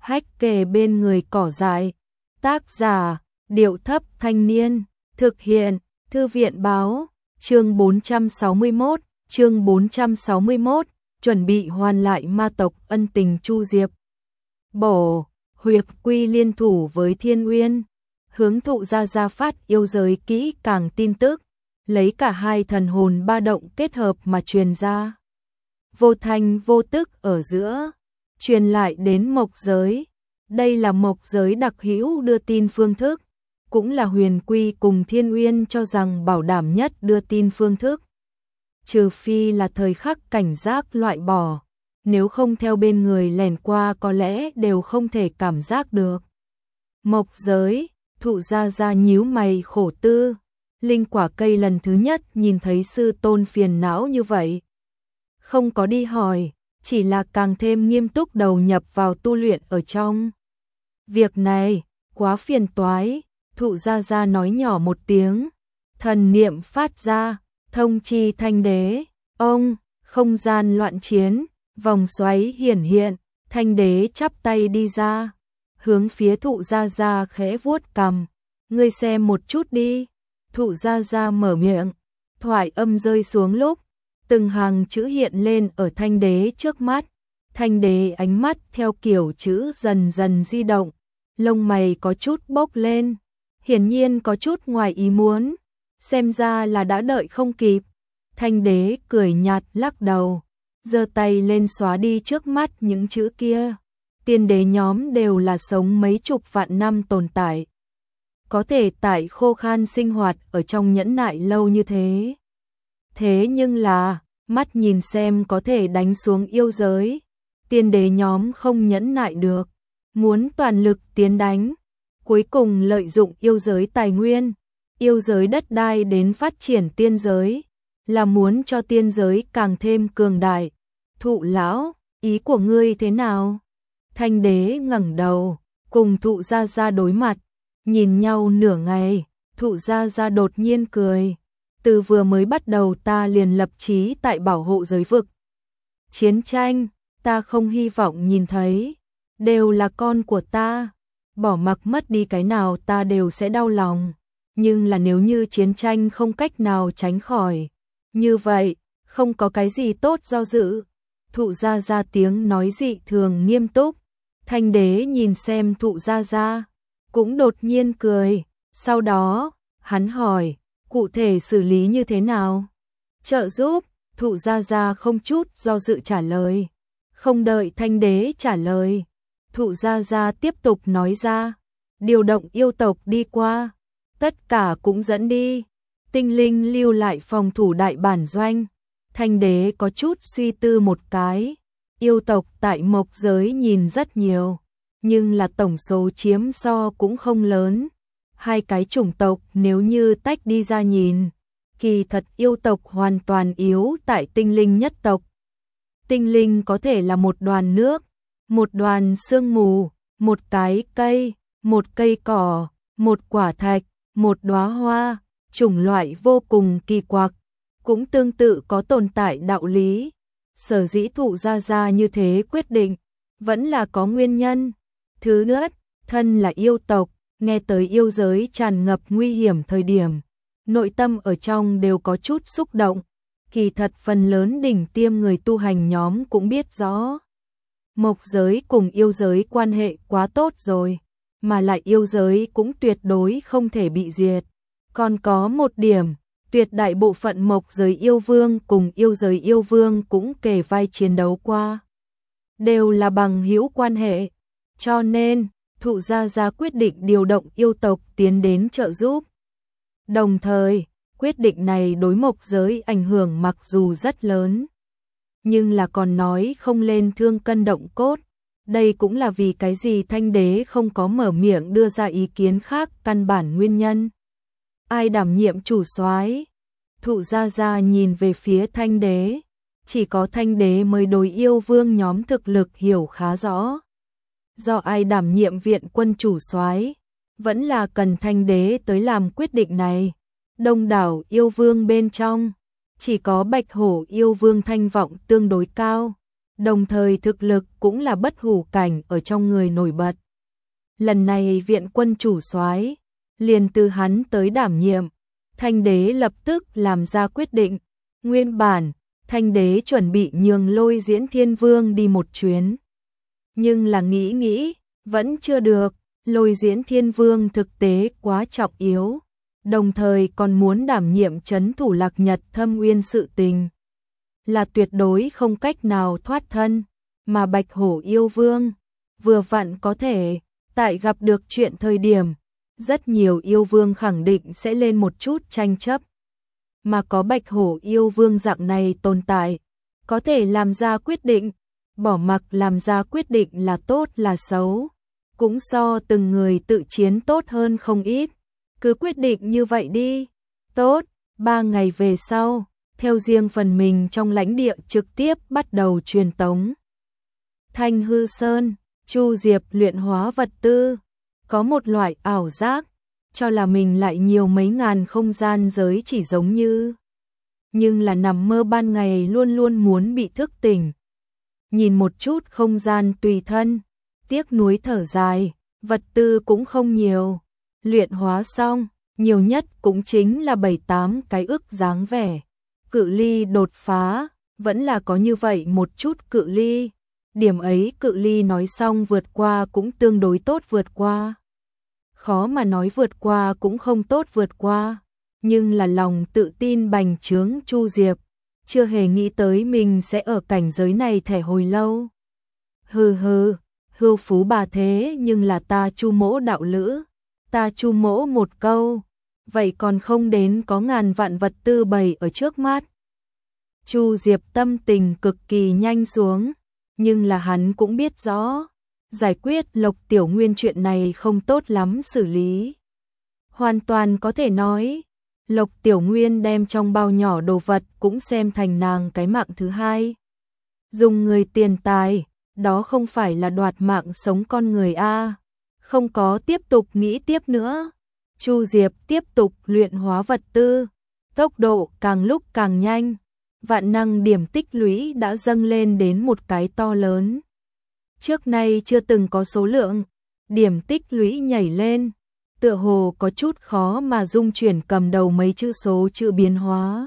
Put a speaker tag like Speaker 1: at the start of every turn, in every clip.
Speaker 1: hách kề bên người cỏ dại. Tác giả, Điệu Thấp Thanh Niên, thực hiện, Thư viện Báo, chương 461, chuẩn bị hoàn lại ma tộc ân tình Chu Diệp. Bổ, Huyệt Quy liên thủ với Thiên Uyên, hướng Thụ Gia phát yêu giới kỹ càng tin tức, lấy cả hai thần hồn ba động kết hợp mà truyền ra. Vô thanh vô tức ở giữa, truyền lại đến Mộc Giới. Đây là Mộc Giới đặc hữu đưa tin phương thức, cũng là Huyền Quy cùng Thiên Uyên cho rằng bảo đảm nhất đưa tin phương thức. Trừ phi là thời khắc cảnh giác loại bỏ, nếu không theo bên người lẻn qua có lẽ đều không thể cảm giác được. Mộc Giới, Thụ Gia nhíu mày khổ tư, linh quả cây lần thứ nhất nhìn thấy sư tôn phiền não như vậy. Không có đi hỏi, chỉ là càng thêm nghiêm túc đầu nhập vào tu luyện ở trong. Việc này, quá phiền toái, Thụ Gia nói nhỏ một tiếng, thần niệm phát ra, thông chi Thanh Đế, ông, không gian loạn chiến, vòng xoáy hiển hiện, Thanh Đế chắp tay đi ra, hướng phía Thụ Gia khẽ vuốt cằm, ngươi xem một chút đi. Thụ Gia mở miệng, thoại âm rơi xuống lúc, từng hàng chữ hiện lên ở Thanh Đế trước mắt. Thanh Đế ánh mắt theo kiểu chữ dần dần di động, lông mày có chút bốc lên, hiển nhiên có chút ngoài ý muốn, xem ra là đã đợi không kịp. Thanh Đế cười nhạt lắc đầu, giơ tay lên xóa đi trước mắt những chữ kia. Tiên đế nhóm đều là sống mấy chục vạn năm tồn tại, có thể tại khô khan sinh hoạt ở trong nhẫn nại lâu như thế. Thế nhưng là, mắt nhìn xem có thể đánh xuống yêu giới, tiên đế nhóm không nhẫn nại được, muốn toàn lực tiến đánh, cuối cùng lợi dụng yêu giới tài nguyên, yêu giới đất đai đến phát triển tiên giới, là muốn cho tiên giới càng thêm cường đại. Thụ lão, ý của ngươi thế nào? Thanh Đế ngẩng đầu, cùng Thụ Gia đối mặt, nhìn nhau nửa ngày, Thụ Gia đột nhiên cười. Từ vừa mới bắt đầu ta liền lập chí tại bảo hộ giới vực. Chiến tranh, ta không hy vọng nhìn thấy, đều là con của ta, bỏ mặc mất đi cái nào ta đều sẽ đau lòng. Nhưng là nếu như chiến tranh không cách nào tránh khỏi, như vậy, không có cái gì tốt do dự. Thụ Gia tiếng nói dị thường nghiêm túc. Thanh Đế nhìn xem Thụ Gia, cũng đột nhiên cười. Sau đó, hắn hỏi, cụ thể xử lý như thế nào? Trợ giúp, Thụ Gia không chút do dự trả lời. Không đợi Thanh Đế trả lời, Thụ Gia tiếp tục nói ra, điều động yêu tộc đi qua, tất cả cũng dẫn đi, tinh linh lưu lại phòng thủ đại bản doanh. Thanh Đế có chút suy tư một cái, yêu tộc tại Mộc Giới nhìn rất nhiều, nhưng là tổng số chiếm so cũng không lớn. Hai cái chủng tộc nếu như tách đi ra nhìn, kỳ thật yêu tộc hoàn toàn yếu tại tinh linh nhất tộc. Tinh linh có thể là một đoàn nước, một đoàn sương mù, một cái cây, một cây cỏ, một quả thạch, một đóa hoa, chủng loại vô cùng kỳ quặc, cũng tương tự có tồn tại đạo lý. Sở dĩ Thụ Gia như thế quyết định, vẫn là có nguyên nhân. Thứ nhất, thân là yêu tộc, nghe tới yêu giới tràn ngập nguy hiểm thời điểm, nội tâm ở trong đều có chút xúc động. Kỳ thật phần lớn đỉnh tiêm người tu hành nhóm cũng biết rõ, Mộc giới cùng yêu giới quan hệ quá tốt rồi, mà lại yêu giới cũng tuyệt đối không thể bị diệt. Còn có một điểm, tuyệt đại bộ phận Mộc giới yêu vương cùng yêu giới yêu vương cũng kề vai chiến đấu qua, đều là bằng hữu quan hệ, cho nên Thụ Gia quyết định điều động yêu tộc tiến đến trợ giúp. Đồng thời, quyết định này đối Mộc giới ảnh hưởng mặc dù rất lớn, nhưng là còn nói không lên thương cân động cốt. Đây cũng là vì cái gì Thanh Đế không có mở miệng đưa ra ý kiến khác căn bản nguyên nhân. Ai đảm nhiệm chủ soái? Thụ Gia nhìn về phía Thanh Đế, chỉ có Thanh Đế mới đối yêu vương nhóm thực lực hiểu khá rõ. Do ai đảm nhiệm viện quân chủ soái, vẫn là cần Thanh Đế tới làm quyết định này. Đông đảo yêu vương bên trong, chỉ có Bạch Hổ yêu vương thanh vọng tương đối cao, đồng thời thực lực cũng là bất hủ cảnh ở trong người nổi bật. Lần này viện quân chủ soái liền từ hắn tới đảm nhiệm, Thanh đế lập tức làm ra quyết định. Nguyên bản, Thanh đế chuẩn bị nhường Lôi Diễn Thiên Vương đi một chuyến. Nhưng là nghĩ, vẫn chưa được, Lôi Diễn Thiên Vương thực tế quá trọng yếu, đồng thời còn muốn đảm nhiệm trấn thủ Lạc Nhật Thâm Uyên sự tình. Là tuyệt đối không cách nào thoát thân, mà Bạch Hổ yêu vương, vừa vặn có thể, tại gặp được chuyện thời điểm, rất nhiều yêu vương khẳng định sẽ lên một chút tranh chấp. Mà có Bạch Hổ yêu vương dạng này tồn tại, có thể làm ra quyết định, bỏ mặc làm ra quyết định là tốt là xấu, cũng so từng người tự chiến tốt hơn không ít. Cứ quyết định như vậy đi. Tốt, 3 ngày về sau, theo riêng phần mình trong lãnh địa trực tiếp bắt đầu truyền tống. Thanh Hư Sơn, Chu Diệp luyện hóa vật tư, có một loại ảo giác, cho là mình lại nhiều mấy ngàn không gian giới chỉ giống như. Nhưng là nằm mơ ban ngày luôn luôn muốn bị thức tỉnh. Nhìn một chút không gian tùy thân, tiếc nuối thở dài, vật tư cũng không nhiều. Luyện hóa xong, nhiều nhất cũng chính là 7-8 cái ức dáng vẻ. Cự ly đột phá, vẫn là có như vậy một chút cự ly. Điểm ấy cự ly nói xong vượt qua cũng tương đối tốt vượt qua. Khó mà nói vượt qua cũng không tốt vượt qua. Nhưng là lòng tự tin bành trướng Chu Diệp, chưa hề nghĩ tới mình sẽ ở cảnh giới này thẻ hồi lâu. Hừ, hưu phú bà thế nhưng là ta Chu mỗ đạo lữ. Ta Chu mỗ một câu, vậy còn không đến có ngàn vạn vật tư bày ở trước mắt. Chu Diệp tâm tình cực kỳ nhanh xuống, nhưng là hắn cũng biết rõ, giải quyết Lộc Tiểu Nguyên chuyện này không tốt lắm xử lý. Hoàn toàn có thể nói, Lộc Tiểu Nguyên đem trong bao nhỏ đồ vật cũng xem thành nàng cái mạng thứ hai. Dùng người tiền tài, đó không phải là đoạt mạng sống con người a. Không có tiếp tục nghĩ tiếp nữa. Chu Diệp tiếp tục luyện hóa vật tư, tốc độ càng lúc càng nhanh. Vạn năng điểm tích lũy đã dâng lên đến một cái to lớn. Trước nay chưa từng có số lượng, điểm tích lũy nhảy lên, tựa hồ có chút khó mà dung chuyển cầm đầu mấy chữ số chữ biến hóa.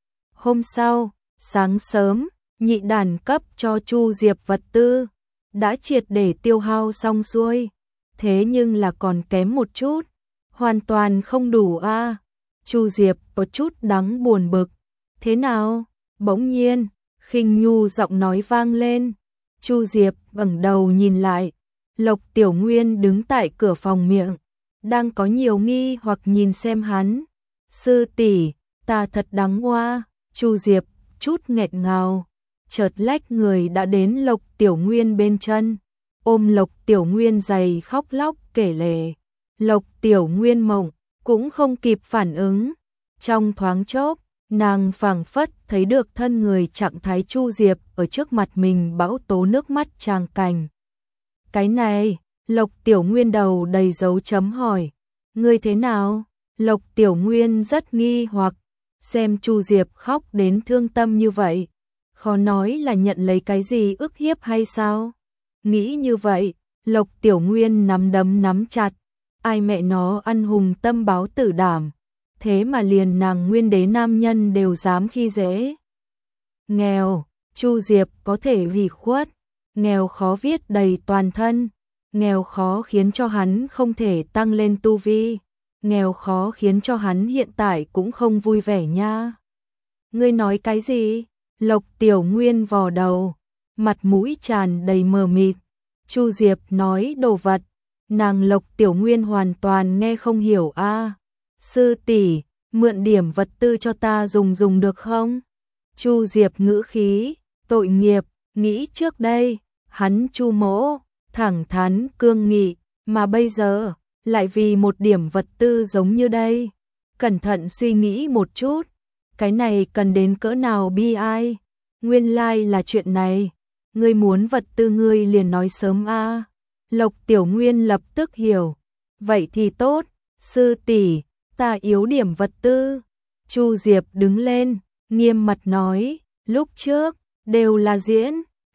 Speaker 1: Hôm sau, sáng sớm, nhị đàn cấp cho Chu Diệp vật tư, đã triệt để tiêu hao xong xuôi. Thế nhưng là còn kém một chút, hoàn toàn không đủ a. Chu Diệp có chút đắng buồn bực. Thế nào? Bỗng nhiên, khinh nhu giọng nói vang lên. Chu Diệp ngẩng đầu nhìn lại, Lộc Tiểu Nguyên đứng tại cửa phòng miệng, đang có nhiều nghi hoặc nhìn xem hắn. Sư tỷ, ta thật đáng hoa. Chu Diệp chút nghẹt ngào, chợt lách người đã đến Lộc Tiểu Nguyên bên chân, ôm Lộc Tiểu Nguyên giày khóc lóc kể lể. Lộc Tiểu Nguyên mộng, cũng không kịp phản ứng. Trong thoáng chốc, nàng phảng phất thấy được thân người trạng thái Chu Diệp ở trước mặt mình bão tố nước mắt tràng cảnh. Cái này, Lộc Tiểu Nguyên đầu đầy dấu chấm hỏi. Ngươi thế nào? Lộc Tiểu Nguyên rất nghi hoặc, xem Chu Diệp khóc đến thương tâm như vậy. Khó nói là nhận lấy cái gì ức hiếp hay sao? Nghĩ như vậy, Lộc Tiểu Nguyên nắm đấm nắm chặt. Ai mẹ nó ăn hùng tâm báo tử đảm, thế mà liền nàng nguyên đế nam nhân đều dám khi dễ. Nghèo, Chu Diệp có thể ủy khuất, nghèo khó viết đầy toàn thân, nghèo khó khiến cho hắn không thể tăng lên tu vi, nghèo khó khiến cho hắn hiện tại cũng không vui vẻ nha. Ngươi nói cái gì? Lộc Tiểu Nguyên vò đầu, mặt mũi tràn đầy mờ mịt. Chu Diệp nói đồ vật, nàng Lộc Tiểu Nguyên hoàn toàn nghe không hiểu a. Sư tỷ, mượn điểm vật tư cho ta dùng được không? Chu Diệp ngữ khí, tội nghiệp, nghĩ trước đây, hắn Chu mỗ, thẳng thắn cương nghị, mà bây giờ, lại vì một điểm vật tư giống như đây. Cẩn thận suy nghĩ một chút, cái này cần đến cỡ nào bi ai? Nguyên lai là chuyện này, ngươi muốn vật tư ngươi liền nói sớm a. Lộc Tiểu Nguyên lập tức hiểu, vậy thì tốt, sư tỷ, ta yếu điểm vật tư. Chu Diệp đứng lên, nghiêm mặt nói, lúc trước, đều là diễn,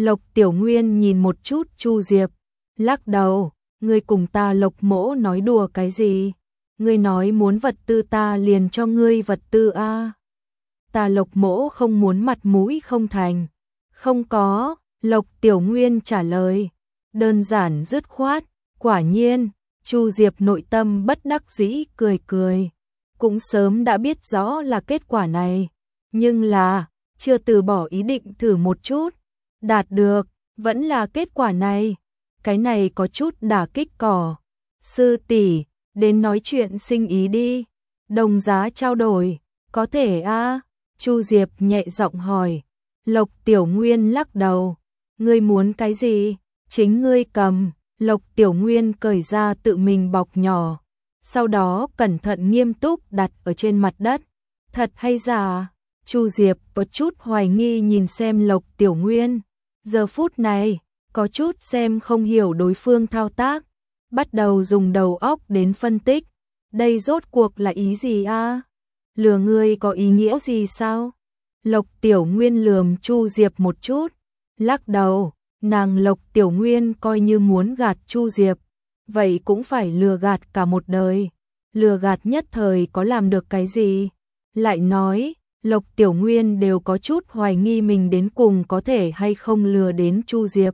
Speaker 1: Lộc Tiểu Nguyên nhìn một chút Chu Diệp, lắc đầu, ngươi cùng ta Lộc mỗ nói đùa cái gì? Ngươi nói muốn vật tư ta liền cho ngươi vật tư a. Ta Lộc mỗ không muốn mặt mũi không thành. Không có, Lộc Tiểu Nguyên trả lời, đơn giản dứt khoát, quả nhiên, Chu Diệp nội tâm bất đắc dĩ cười cười, cũng sớm đã biết rõ là kết quả này, nhưng là, chưa từ bỏ ý định thử một chút, đạt được, vẫn là kết quả này, cái này có chút đả kích cỏ. Sư tỷ, đến nói chuyện sinh ý đi, đồng giá trao đổi, có thể a? Chu Diệp nhẹ giọng hỏi. Lộc Tiểu Nguyên lắc đầu, ngươi muốn cái gì? Chính ngươi cầm. Lộc Tiểu Nguyên cởi ra tự mình bọc nhỏ, sau đó cẩn thận nghiêm túc đặt ở trên mặt đất. Thật hay giả? Chu Diệp có chút hoài nghi nhìn xem Lộc Tiểu Nguyên, giờ phút này, có chút xem không hiểu đối phương thao tác, bắt đầu dùng đầu óc đến phân tích, đây rốt cuộc là ý gì a? Lừa ngươi có ý nghĩa gì sao? Lộc Tiểu Nguyên lườm Chu Diệp một chút, lắc đầu, nàng Lộc Tiểu Nguyên coi như muốn gạt Chu Diệp, vậy cũng phải lừa gạt cả một đời, lừa gạt nhất thời có làm được cái gì? Lại nói, Lộc Tiểu Nguyên đều có chút hoài nghi mình đến cùng có thể hay không lừa đến Chu Diệp.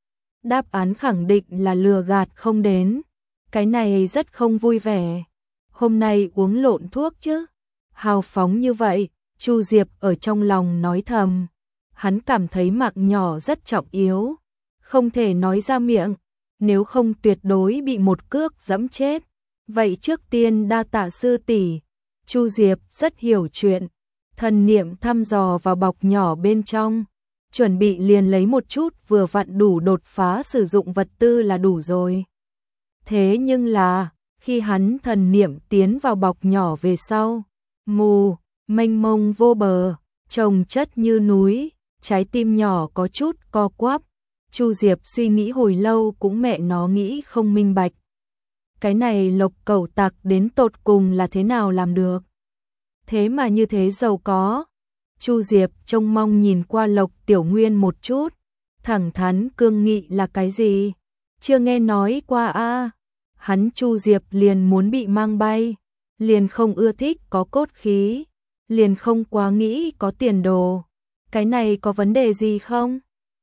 Speaker 1: Đáp án khẳng định là lừa gạt không đến, cái này rất không vui vẻ. Hôm nay uống lộn thuốc chứ? Hào phóng như vậy, Chu Diệp ở trong lòng nói thầm, hắn cảm thấy mạng nhỏ rất trọng yếu, không thể nói ra miệng, nếu không tuyệt đối bị một cước giẫm chết. Vậy trước tiên đa tạ sư tỷ. Chu Diệp rất hiểu chuyện, thần niệm thăm dò vào bọc nhỏ bên trong, chuẩn bị liền lấy một chút vừa vặn đủ đột phá sử dụng vật tư là đủ rồi. Thế nhưng là, khi hắn thần niệm tiến vào bọc nhỏ về sau, mù, mênh mông vô bờ, chồng chất như núi, trái tim nhỏ có chút co quắp. Chu Diệp suy nghĩ hồi lâu cũng mẹ nó nghĩ không minh bạch. Cái này Lộc cẩu tặc đến tột cùng là thế nào làm được? Thế mà như thế giàu có. Chu Diệp trông mong nhìn qua Lộc Tiểu Nguyên một chút, thẳng thắn cương nghị là cái gì? Chưa nghe nói qua a. Hắn Chu Diệp liền muốn bị mang bay, liền không ưa thích có cốt khí, liền không quá nghĩ có tiền đồ. Cái này có vấn đề gì không?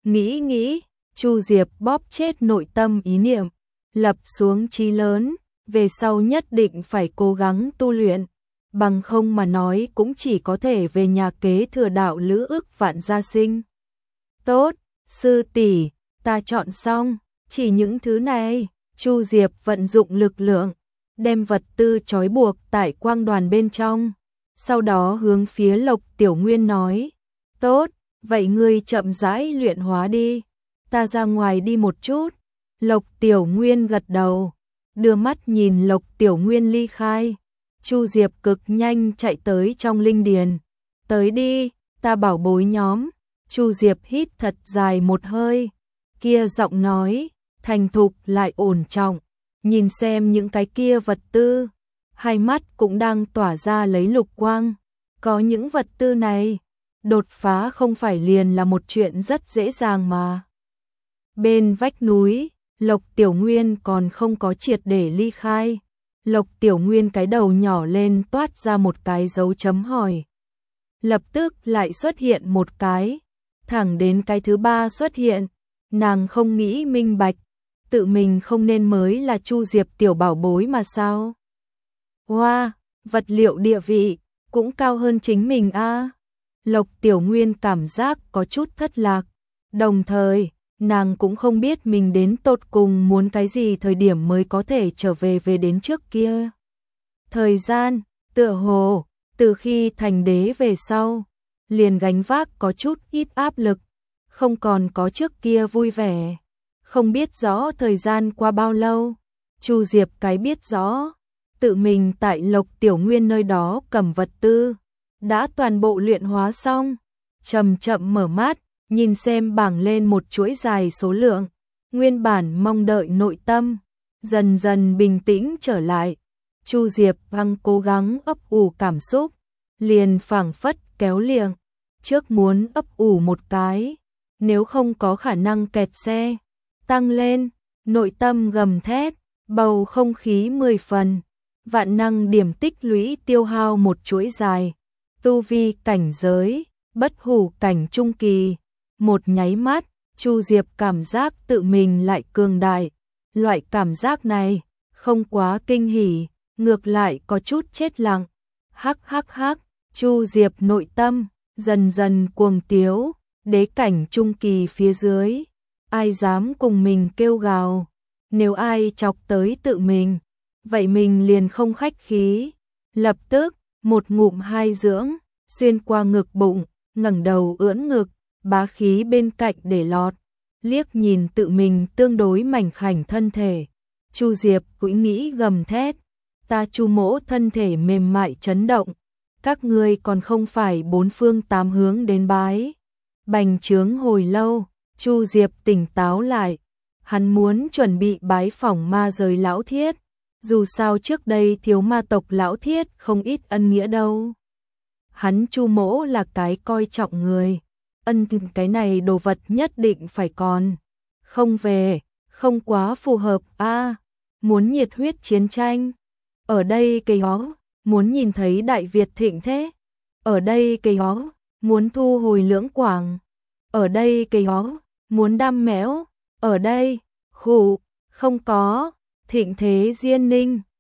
Speaker 1: Nghĩ, Chu Diệp bóp chết nội tâm ý niệm, lập xuống chí lớn, về sau nhất định phải cố gắng tu luyện, bằng không mà nói cũng chỉ có thể về nhà kế thừa đạo lữ ức vạn gia sinh. Tốt, sư tỷ, ta chọn xong, chỉ những thứ này. Chu Diệp vận dụng lực lượng, đem vật tư trói buộc tại quang đoàn bên trong, sau đó hướng phía Lộc Tiểu Nguyên nói, tốt, vậy ngươi chậm rãi luyện hóa đi, ta ra ngoài đi một chút. Lộc Tiểu Nguyên gật đầu, đưa mắt nhìn Lộc Tiểu Nguyên ly khai. Chu Diệp cực nhanh chạy tới trong linh điền, tới đi, ta bảo bối nhóm. Chu Diệp hít thật dài một hơi, kia giọng nói thành thục lại ổn trọng, nhìn xem những cái kia vật tư, hai mắt cũng đang tỏa ra lấy lục quang. Có những vật tư này, đột phá không phải liền là một chuyện rất dễ dàng mà. Bên vách núi, Lộc Tiểu Nguyên còn không có triệt để ly khai. Lộc Tiểu Nguyên cái đầu nhỏ lên toát ra một cái dấu chấm hỏi. Lập tức lại xuất hiện một cái, thẳng đến cái thứ ba xuất hiện, nàng không nghĩ minh bạch, tự mình không nên mới là Chu Diệp tiểu bảo bối mà sao? Wow, vật liệu địa vị cũng cao hơn chính mình a. Lộc Tiểu Nguyên cảm giác có chút thất lạc, đồng thời nàng cũng không biết mình đến tột cùng muốn cái gì thời điểm mới có thể trở về đến trước kia. Thời gian, tựa hồ, từ khi thành đế về sau, liền gánh vác có chút ít áp lực, không còn có trước kia vui vẻ. Không biết rõ thời gian qua bao lâu, Chu Diệp cái biết rõ, tự mình tại Lộc Tiểu Nguyên nơi đó cầm vật tư, đã toàn bộ luyện hóa xong, chậm chậm mở mắt, nhìn xem bảng lên một chuỗi dài số lượng, nguyên bản mong đợi nội tâm, dần dần bình tĩnh trở lại. Chu Diệp hăng cố gắng ấp ủ cảm xúc, liền phảng phất kéo liệng, trước muốn ấp ủ một cái, nếu không có khả năng kẹt xe. Tăng lên, nội tâm gầm thét, bầu không khí 10 phần, vạn năng điểm tích lũy tiêu hao một chuỗi dài. Tu vi cảnh giới, bất hủ cảnh trung kỳ. Một nháy mắt, Chu Diệp cảm giác tự mình lại cường đại. Loại cảm giác này, không quá kinh hỉ, ngược lại có chút chết lặng. Hắc hắc hắc, Chu Diệp nội tâm, dần dần cuồng tiếu, đế cảnh trung kỳ phía dưới. Ai dám cùng mình kêu gào, nếu ai chọc tới tự mình, vậy mình liền không khách khí. Lập tức, một ngụm hai dưỡng, xuyên qua ngực bụng, ngẩng đầu ưỡn ngực, bá khí bên cạnh để lọt. Liếc nhìn tự mình tương đối mảnh khảnh thân thể, Chu Diệp cũng nghĩ gầm thét, ta Chu mỗ thân thể mềm mại chấn động, các ngươi còn không phải bốn phương tám hướng đến bái. Bành trướng hồi lâu, Chu Diệp tỉnh táo lại, hắn muốn chuẩn bị bái phỏng ma giới lão thiết, dù sao trước đây thiếu ma tộc lão thiết không ít ân nghĩa đâu. Hắn Chu mỗ là cái coi trọng người, ân cái này đồ vật nhất định phải còn, không về, không quá phù hợp a. Muốn nhiệt huyết chiến tranh, ở đây cây hó, muốn nhìn thấy Đại Việt thịnh thế, ở đây cây hó, muốn thu hồi Lưỡng Quảng, ở đây cây hó, muốn đam mẽo, ở đây, khụ, không có, thịnh thế Diên Ninh,